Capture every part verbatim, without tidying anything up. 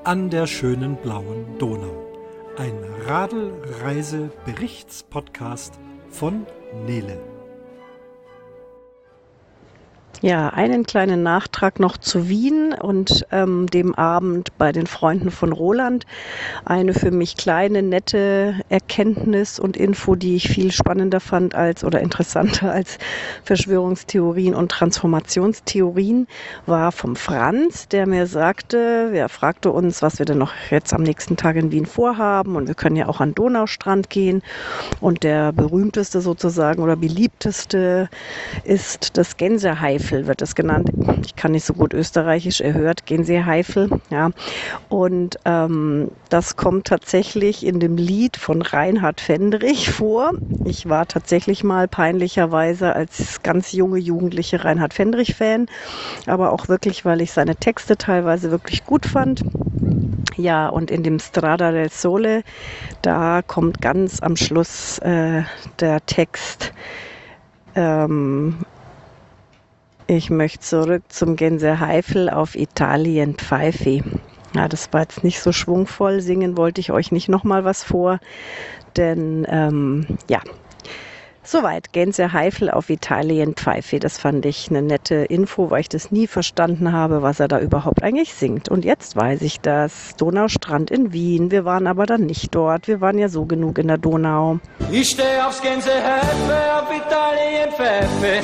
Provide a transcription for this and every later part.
an der schönen blauen Donau. Ein Radl-Reise-Berichtspodcast von Nele. Ja, einen kleinen Nachtrag noch zu Wien und ähm, dem Abend bei den Freunden von Roland. Eine für mich kleine, nette Erkenntnis und Info, die ich viel spannender fand als oder interessanter als Verschwörungstheorien und Transformationstheorien, war vom Franz, der mir sagte, er fragte uns, was wir denn noch jetzt am nächsten Tag in Wien vorhaben, und wir können ja auch an den Donaustrand gehen, und der berühmteste sozusagen oder beliebteste ist das Gänsehaifel, wird es genannt. Ich kann nicht so gut Österreichisch, er hört Gänsehaifel, ja. Und ähm, das kommt tatsächlich in dem Lied von Reinhard Fendrich vor. Ich war tatsächlich mal peinlicherweise als ganz junge Jugendliche Reinhard Fendrich-Fan, aber auch wirklich, weil ich seine Texte teilweise wirklich gut fand. Ja, und in dem Strada del Sole, da kommt ganz am Schluss äh, der Text, ähm, ich möchte zurück zum Gänsehaifel auf Italien Pfeife. Ja, das war jetzt nicht so schwungvoll. Singen wollte ich euch nicht nochmal was vor, denn ähm, ja, soweit. Gänsehaifel auf Italien Pfeife. Das fand ich eine nette Info, weil ich das nie verstanden habe, was er da überhaupt eigentlich singt. Und jetzt weiß ich das. Donaustrand in Wien. Wir waren aber dann nicht dort. Wir waren ja so genug in der Donau. Ich stehe aufs Gänsehaifel auf Italien Pfeife.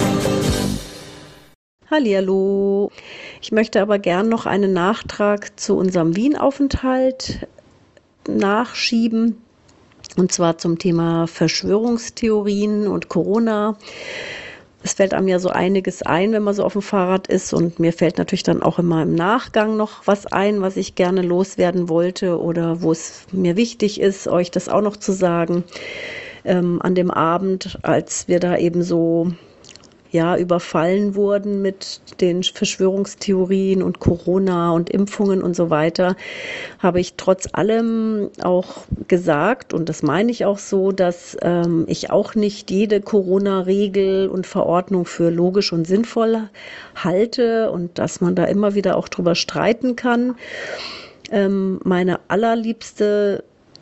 Hallihallo. Ich möchte aber gern noch einen Nachtrag zu unserem Wien-Aufenthalt nachschieben, und zwar zum Thema Verschwörungstheorien und Corona. Es fällt einem ja so einiges ein, wenn man so auf dem Fahrrad ist, und mir fällt natürlich dann auch immer im Nachgang noch was ein, was ich gerne loswerden wollte oder wo es mir wichtig ist, euch das auch noch zu sagen. Ähm, an dem Abend, als wir da eben so ja, überfallen wurden mit den Verschwörungstheorien und Corona und Impfungen und so weiter, habe ich trotz allem auch gesagt, und das meine ich auch so, dass ähm, ich auch nicht jede Corona-Regel und Verordnung für logisch und sinnvoll halte und dass man da immer wieder auch drüber streiten kann. Ähm, meine allerliebste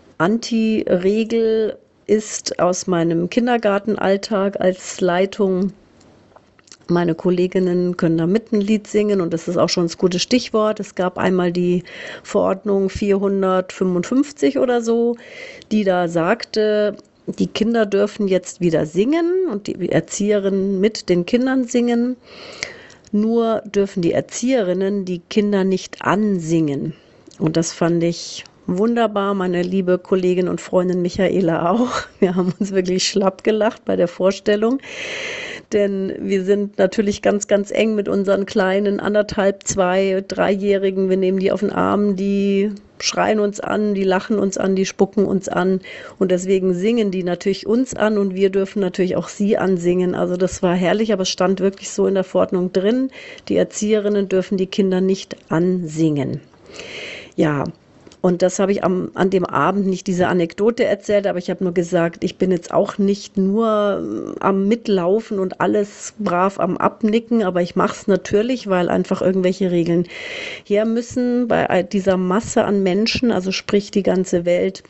Anti-Regel ist aus meinem Kindergartenalltag als Leitung: Meine Kolleginnen können da mit ein Lied singen, und das ist auch schon das gute Stichwort. Es gab einmal die Verordnung vierhundertfünfundfünfzig oder so, die da sagte, die Kinder dürfen jetzt wieder singen und die Erzieherinnen mit den Kindern singen. Nur dürfen die Erzieherinnen die Kinder nicht ansingen. Und das fand ich wunderbar, meine liebe Kollegin und Freundin Michaela auch. Wir haben uns wirklich schlapp gelacht bei der Vorstellung. Denn wir sind natürlich ganz, ganz eng mit unseren kleinen anderthalb, zwei, dreijährigen. Wir nehmen die auf den Arm, die schreien uns an, die lachen uns an, die spucken uns an. Und deswegen singen die natürlich uns an, und wir dürfen natürlich auch sie ansingen. Also das war herrlich, aber es stand wirklich so in der Verordnung drin: Die Erzieherinnen dürfen die Kinder nicht ansingen. Ja. Und das habe ich am, an dem Abend nicht diese Anekdote erzählt, aber ich habe nur gesagt, ich bin jetzt auch nicht nur am Mitlaufen und alles brav am Abnicken, aber ich mache es natürlich, weil einfach irgendwelche Regeln her müssen bei dieser Masse an Menschen, also sprich die ganze Welt.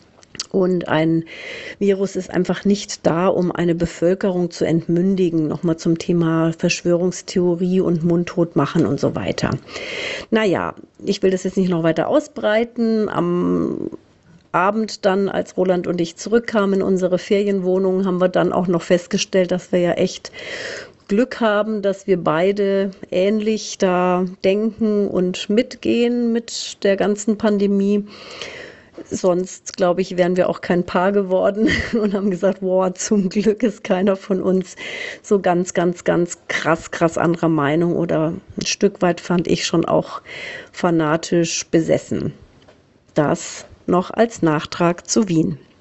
Und ein Virus ist einfach nicht da, um eine Bevölkerung zu entmündigen. Nochmal zum Thema Verschwörungstheorie und Mundtot machen und so weiter. Naja, ich will das jetzt nicht noch weiter ausbreiten. Am Abend dann, als Roland und ich zurückkamen in unsere Ferienwohnung, haben wir dann auch noch festgestellt, dass wir ja echt Glück haben, dass wir beide ähnlich da denken und mitgehen mit der ganzen Pandemie. Sonst, glaube ich, wären wir auch kein Paar geworden und haben gesagt, wow, zum Glück ist keiner von uns so ganz, ganz, ganz krass, krass anderer Meinung oder ein Stück weit fand ich schon auch fanatisch besessen. Das noch als Nachtrag zu Wien.